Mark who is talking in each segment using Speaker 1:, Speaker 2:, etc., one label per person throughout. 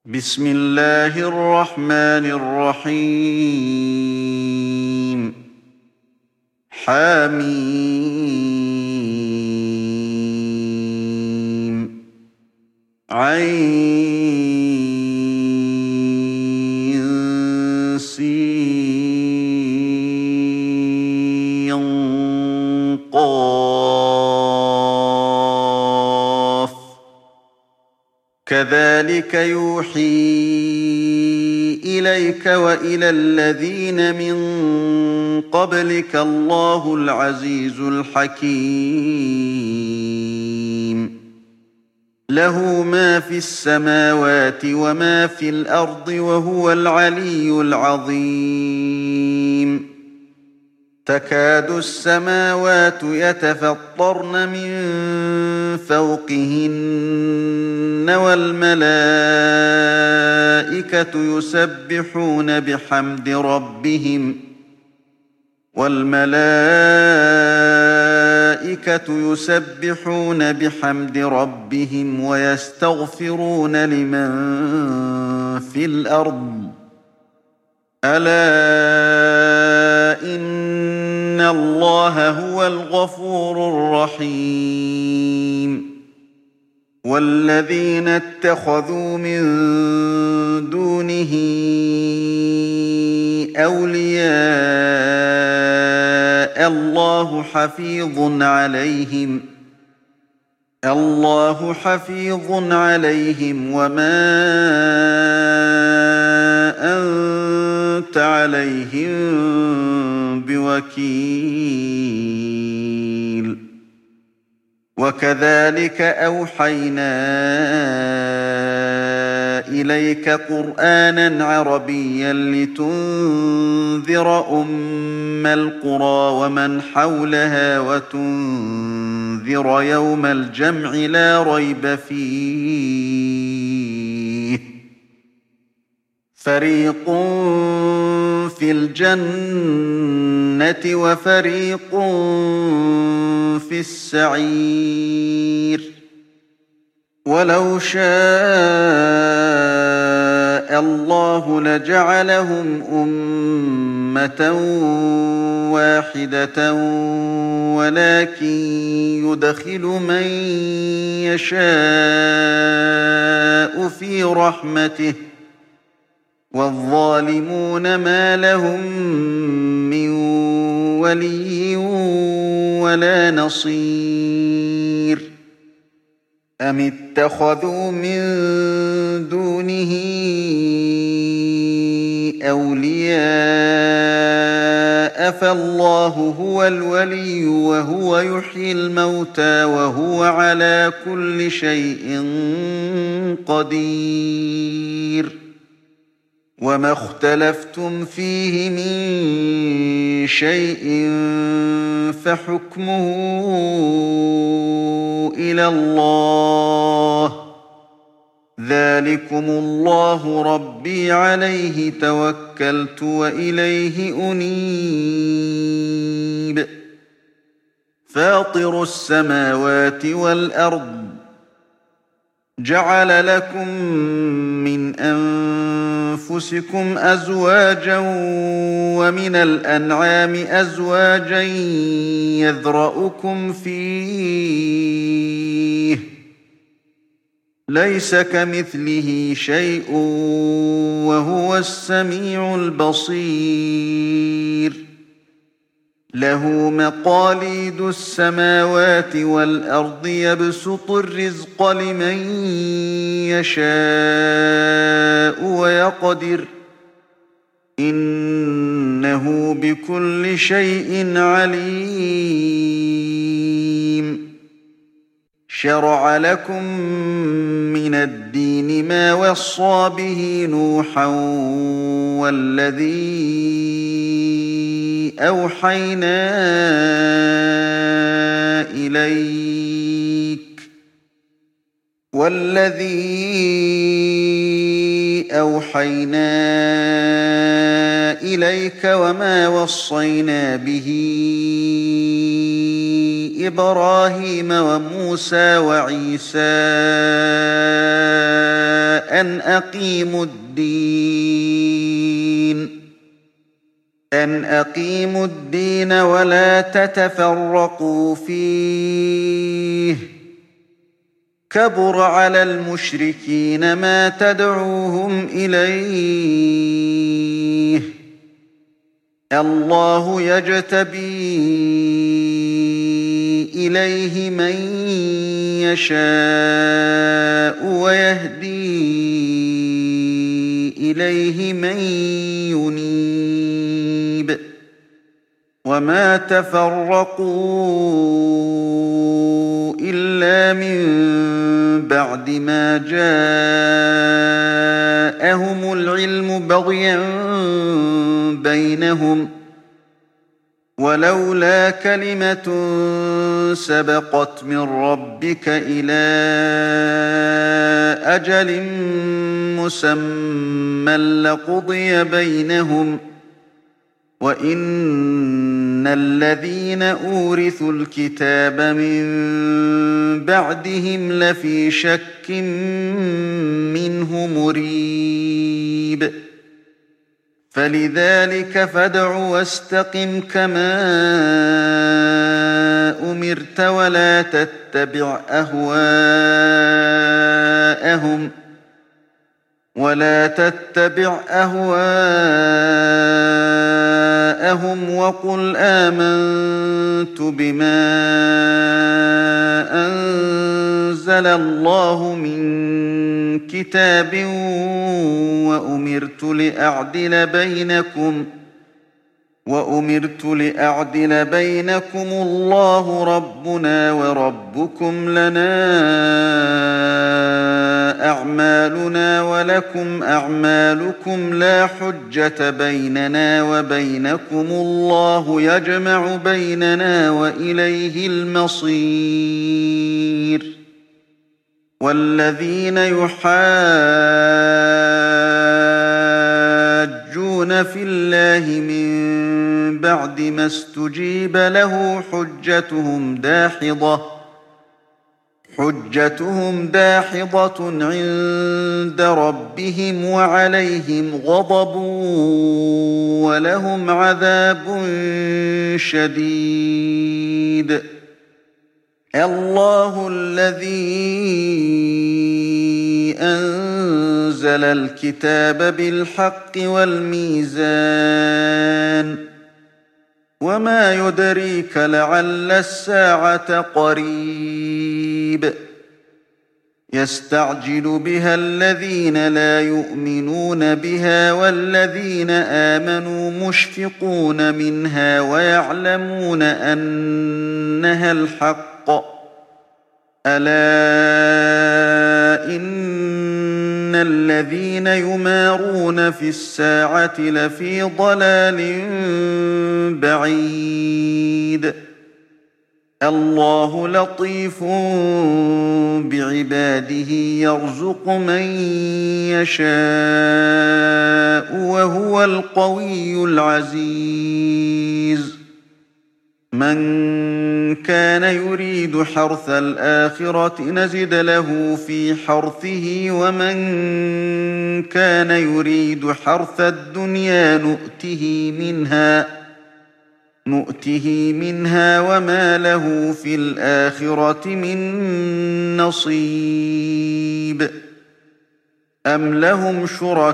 Speaker 1: بسم الله الرحمن الرحيم حم عين سين قاف كذلك يوحي إليك وإلى الذين من قبلك الله العزيز الحكيم له ما في السماوات وما في الأرض وهو العلي العظيم تكاد السماوات يتفطرن من فوقهن والملائكة يسبحون بحمد ربهم ويستغفرون لمن في الأرض ألا إن الله هو الغفور الرحيم والذين اتخذوا من دونه أولياء الله حفيظ عليهم وما أنت عليهم بوكيل وكذلك أوحينا إليك قرآنا عربيا لتنذر أم القرى ومن حولها وتنذر يوم الجمع لا ريب فيه فريق في الجنة وفريق في السعير ولو شاء الله لجعلهم أمة واحدة ولكن يدخل من يشاء في رحمته والظالمون ما لهم من ولي ولا نصير أم اتخذوا من دونه أولياء فالله هو الولي وهو يحيي الموتى وهو على كل شيء قدير وما اختلفتم فيه من شيء فحكمه إلى الله ذلكم الله ربي عليه توكلت وإليه أنيب فاطر السماوات والأرض جعل لكم من أنفسكم أزواجا ومن الأنعام أزواجا يذرأكم فيه ليس كمثله شيء وهو السميع البصير له مقاليد السماوات والأرض يبسط الرزق لمن يشاء ويقدر إنه بكل شيء عليم شرع لكم من الدين ما وصى به نوحا والذي أوحينا إليك وما وصينا به إبراهيم وموسى وعيسى أن أقيموا الدين ولا تتفرقوا فيه كبر على المشركين ما تدعوهم إليه الله يجتبي إليه من يشاء ويهدي إليه من ينيب وما تفرقوا إلا من بعد ما جاءهم العلم بغيا بينهم ولولا كلمة سبقت من ربك إلى أجل مسمى لقضي بينهم وإن الذين أورثوا الكتاب من بعدهم لفي شك منه مريب فلذلك فادع واستقم كما أمرت ولا تتبع أهواءهم وقل آمنت بما أنزل الله من كتاب وأمرت لأعدل بينكم الله ربنا وربكم لنا أعمالنا ولكم أعمالكم لا حجة بيننا وبينكم الله يجمع بيننا وإليه المصير والذين يحاجون في الله من بعد ما استجيب له حجتهم داحضة عند ربهم وعليهم غضب ولهم عذاب شديد الله الذي أنزل الكتاب بالحق والميزان وما يدريك لعل الساعة قريب يستعجل بها الذين لا يؤمنون بها والذين آمنوا مشفقون منها ويعلمون أنها الحق ألا إن الذين يمارون في الساعة لفي ضلال بعيد الله لطيف بعباده يرزق من يشاء وهو القوي العزيز من كان يريد حرث الآخرة نزد له في حرثه ومن كان يريد حرث الدنيا نؤته منها وما له في الآخرة من نصيب أم لهم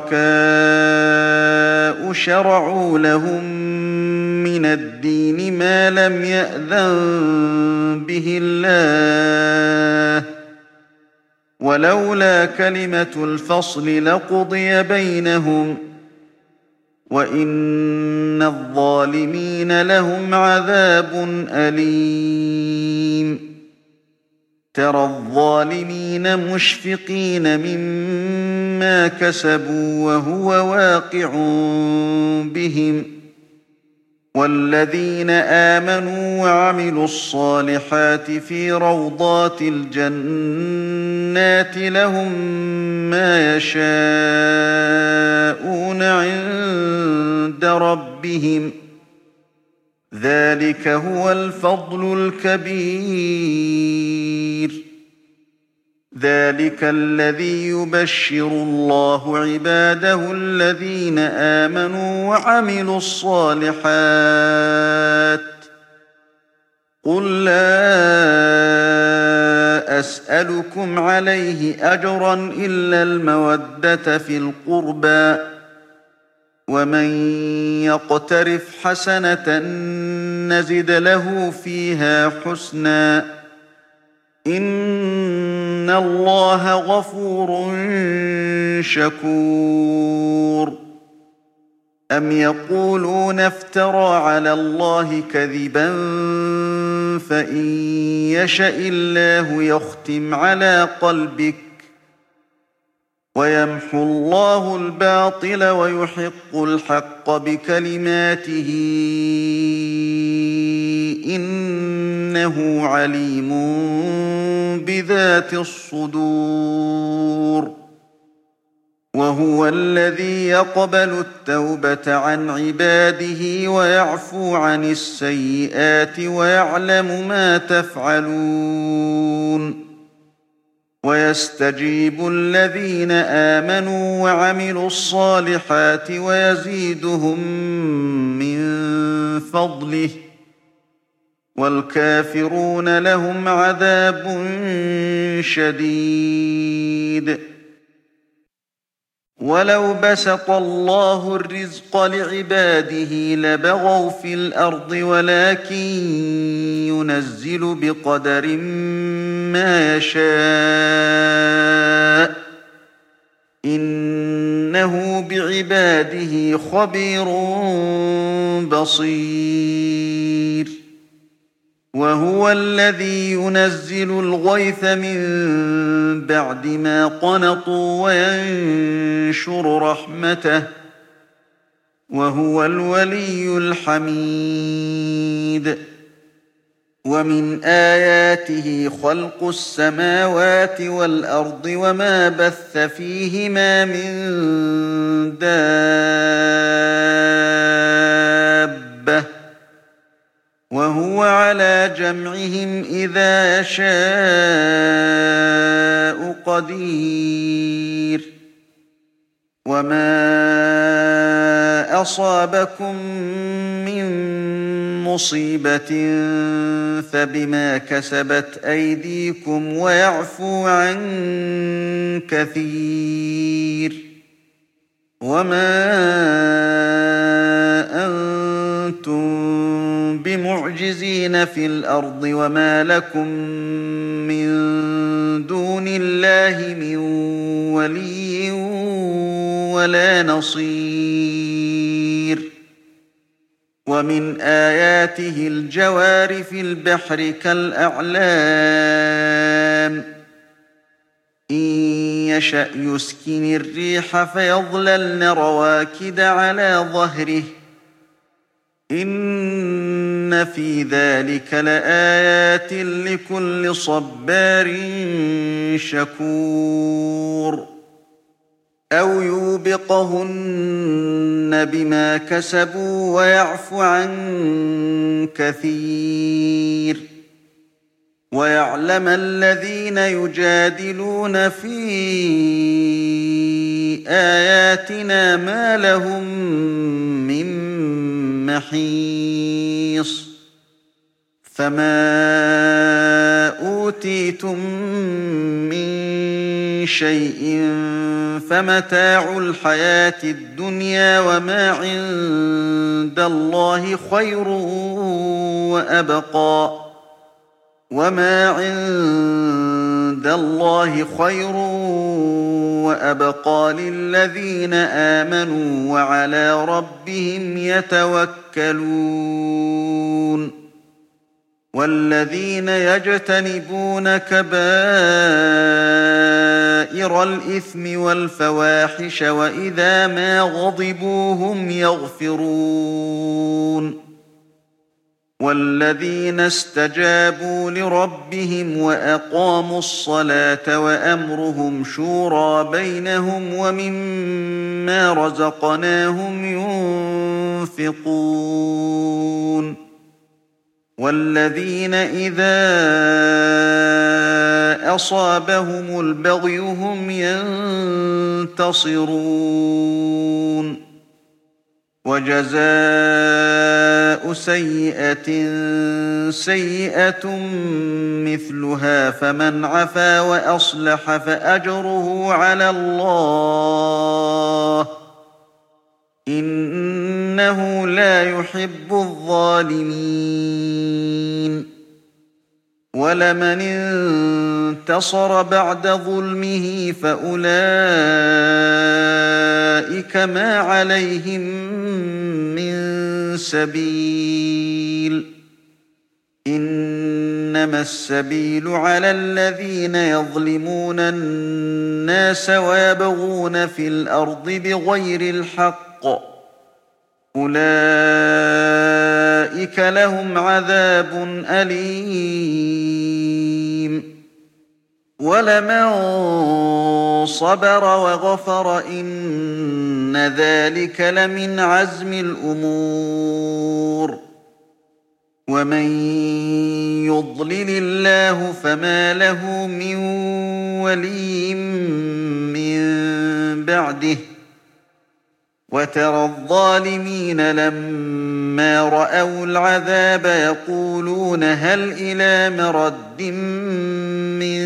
Speaker 1: شركاء شرعوا لهم من الدين ما لم يأذن به الله ولولا كلمة الفصل لقضي بينهم وإن الظالمين لهم عذاب أليم ترى الظالمين مشفقين مما كسبوا وهو واقع بهم والذين آمنوا وعملوا الصالحات في روضات الجنات لهم ما يشاءون عند ربهم ذلك هو الفضل الكبير. ذلك الذي يبشر الله عباده الذين آمنوا وعملوا الصالحات. قل لا أسألكم عليه أجرا إلا المودة في القربى، ومن يقترف حسنة نزد له فيها حسنا، إن الله غفور شكور. أم يقولون افترى على الله كذبا، فإن يشأ الله يختم على قلبك ويمحو الله الباطل ويحق الحق بكلماته، إنه عليم بذات الصدور. وهو الذي يقبل التوبة عن عباده ويعفو عن السيئات ويعلم ما تفعلون. ويستجيب الذين آمنوا وعملوا الصالحات ويزيدهم من فضله، والكافرون لهم عذاب شديد. ولو بسط الله الرزق لعباده لبغوا في الأرض، ولكن ينزل بقدر ما يشاء، إنه بعباده خبير بصير. وهو الذي ينزل الغيث من بعد ما قنطوا وينشر رحمته، وهو الولي الحميد. ومن آياته خلق السماوات والأرض وما بث فيهما من دابة، وهو على جمعهم إذا يشاء قدير. وما أصابكم من مصيبة فبما كسبت أيديكم ويعفو عن كثير. وما أنتم بمعجزين في الأرض، وما لكم من دون الله من ولي ولا نصير. ومن آياته الجوار في البحر كالأعلام، إن يشأ يسكن الريح فيظللن رواكد على ظهره، إن في ذلك لآيات لكل صبار شكور. أو يوبقهن بما كسبوا ويعفو عن كثير. ويعلم الذين يجادلون في آياتنا ما لهم من محيص. فما أوتيتم من شيء فمتاع الحياة الدنيا، وما عند الله خير وأبقى، وما عند الله خير وأبقى للذين آمنوا وعلى ربهم يتوكلون. والذين يجتنبون كبائر الإثم والفواحش وإذا ما غضبوا هم يغفرون. والذين استجابوا لربهم وأقاموا الصلاة وأمرهم شورى بينهم ومما رزقناهم ينفقون. وَالَّذِينَ إِذَا أَصَابَهُمُ الْبَغْيُ هُمْ يَنتَصِرُونَ وَجَزَاءُ سَيِّئَةٍ سَيِّئَةٌ مِثْلُهَا فَمَنْ عَفَا وَأَصْلَحَ فَأَجْرُهُ عَلَى اللَّهِ ۚ إِنَّهُ لَا يُحِبُّ الظَّالِمِينَ وَلَمَنِ انتَصَرَ بَعْدَ ظُلْمِهِ فَأُولَٰئِكَ مَا عَلَيْهِم مِّن سَبِيلٍ ۚ إِنَّمَا السَّبِيلُ عَلَى الَّذِينَ يَظْلِمُونَ النَّاسَ وَيَبْغُونَ فِي الْأَرْضِ بِغَيْرِ الْحَقِّ ۚ أُولَٰئِكَ لَهُمْ عَذَابٌ أَلِيمٌ وَلَمَن صَبَرَ وَغَفَرَ إِنَّ ذَٰلِكَ لَمِنْ عَزْمِ الْأُمُورِ وَمَن يُضْلِلِ اللَّهُ فَمَا لَهُ مِن وَلِيٍّ مِّن بَعْدِهِ ۗ وَتَرَى الظَّالِمِينَ لَمَّا رَأَوُا الْعَذَابَ يَقُولُونَ هَلْ إِلَىٰ مَرَدٍّ مِّن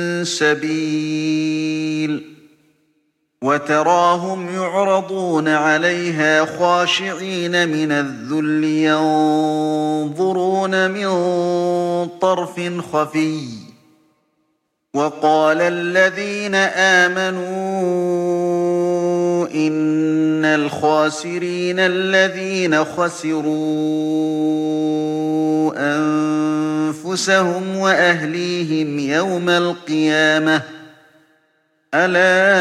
Speaker 1: سَبِيلٍ وَتَرَاهُمْ يُعْرَضُونَ عَلَيْهَا خَاشِعِينَ مِنَ الذُّلِّ يَنظُرُونَ مِن طَرْفٍ خَفِيٍّ ۗ وَقَالَ الَّذِينَ آمَنُوا إِنَّ الْخَاسِرِينَ الَّذِينَ خَسِرُوا أَنفُسَهُمْ وَأَهْلِيهِمْ يَوْمَ الْقِيَامَةِ ۗ أَلَا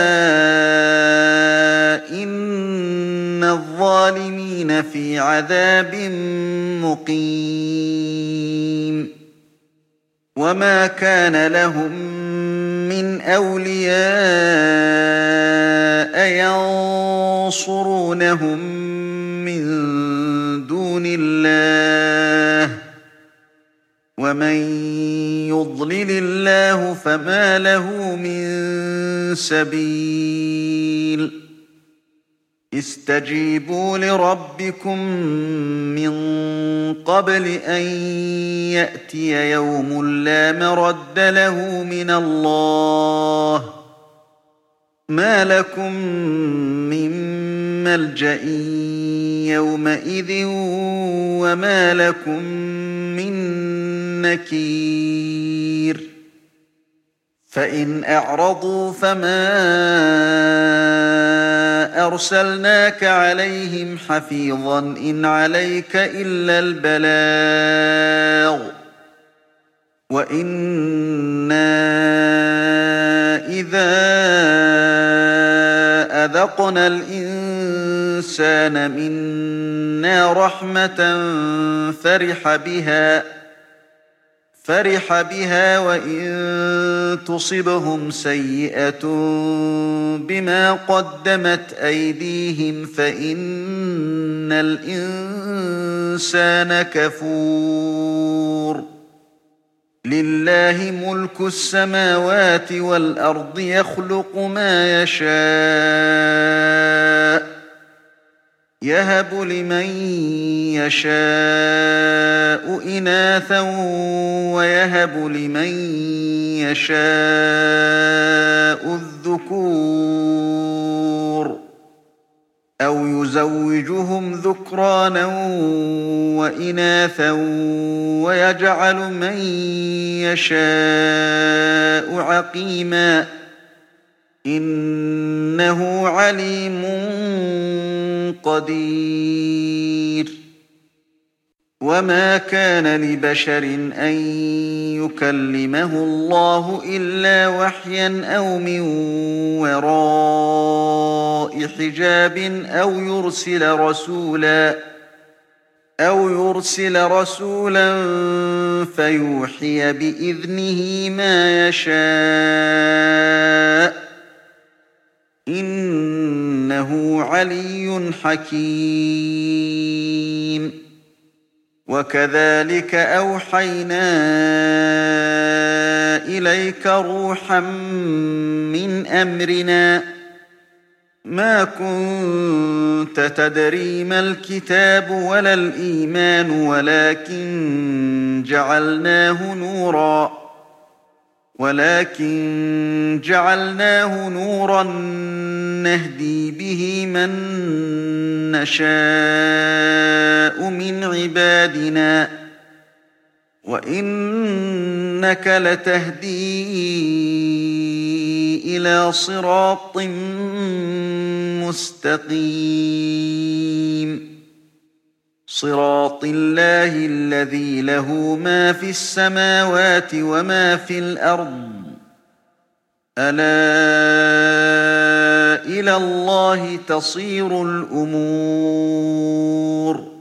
Speaker 1: إِنَّ الظَّالِمِينَ فِي عَذَابٍ مُّقِيمٍ وَمَا كَانَ لَهُم مِّنْ أَوْلِيَاءَ يَنصُرُونَهُم مِّن دُونِ اللَّهِ ۗ وَمَن يُضْلِلِ اللَّهُ فَمَا لَهُ مِن سَبِيلٍ اسْتَجِيبُوا لِرَبِّكُم مِّن قَبْلِ أَن يَأْتِيَ يَوْمٌ لَّا مَرَدَّ لَهُ مِنَ اللَّهِ ۚ مَا لَكُم مِّن مَّلْجَإٍ يَوْمَئِذٍ وَمَا لَكُم مِّن نَّكِيرٍ فَإِنْ أَعْرَضُوا فَمَا أَرْسَلْنَاكَ عَلَيْهِمْ حَفِيظًا ۖ إِنْ عَلَيْكَ إِلَّا الْبَلَاغُ ۗ وَإِنَّا إِذَا أَذَقْنَا الْإِنسَانَ مِنَّا رَحْمَةً فَرِحَ بِهَا وَإِن تُصِبْهُمْ سَيِّئَةٌ بِمَا قَدَّمَتْ أَيْدِيهِمْ فَإِنَّ الْإِنسَانَ كَفُورٌ لِلَّهِ مُلْكُ السَّمَاوَاتِ وَالْأَرْضِ يَخْلُقُ مَا يَشَاءُ ۚ يَهَبُ لِمَن يَشَاءُ إِنَاثًا وَيَهَبُ لِمَن يَشَاءُ الذُّكُورَ أَوْ يُزَوِّجُهُمْ ذُكْرَانًا وَإِنَاثًا وَيَجْعَلُ مَن يَشَاءُ عَقِيمًا ۚ إِنَّهُ عَلِيمٌ قَدِيرٌ وَمَا كَانَ لِبَشَرٍ أَن يُكَلِّمَهُ اللَّهُ إِلَّا وَحْيًا أَوْ مِن وَرَاءِ حِجَابٍ أَوْ يُرْسِلَ رَسُولًا فَيُوحِيَ بِإِذْنِهِ مَا يَشَاءُ ۚ إِنَّهُ عَلِيٌّ حَكِيمٌ وكذلك أوحينا إليك روحا من أمرنا ما كنت تدري ما الكتاب ولا الإيمان ولكن جعلناه نورا نهدي به من نشاء من عبادنا وإنك لتهدي إلى صراط مستقيم صراط الله الذي له ما في السماوات وما في الأرض ألا إلى الله تصير الأمور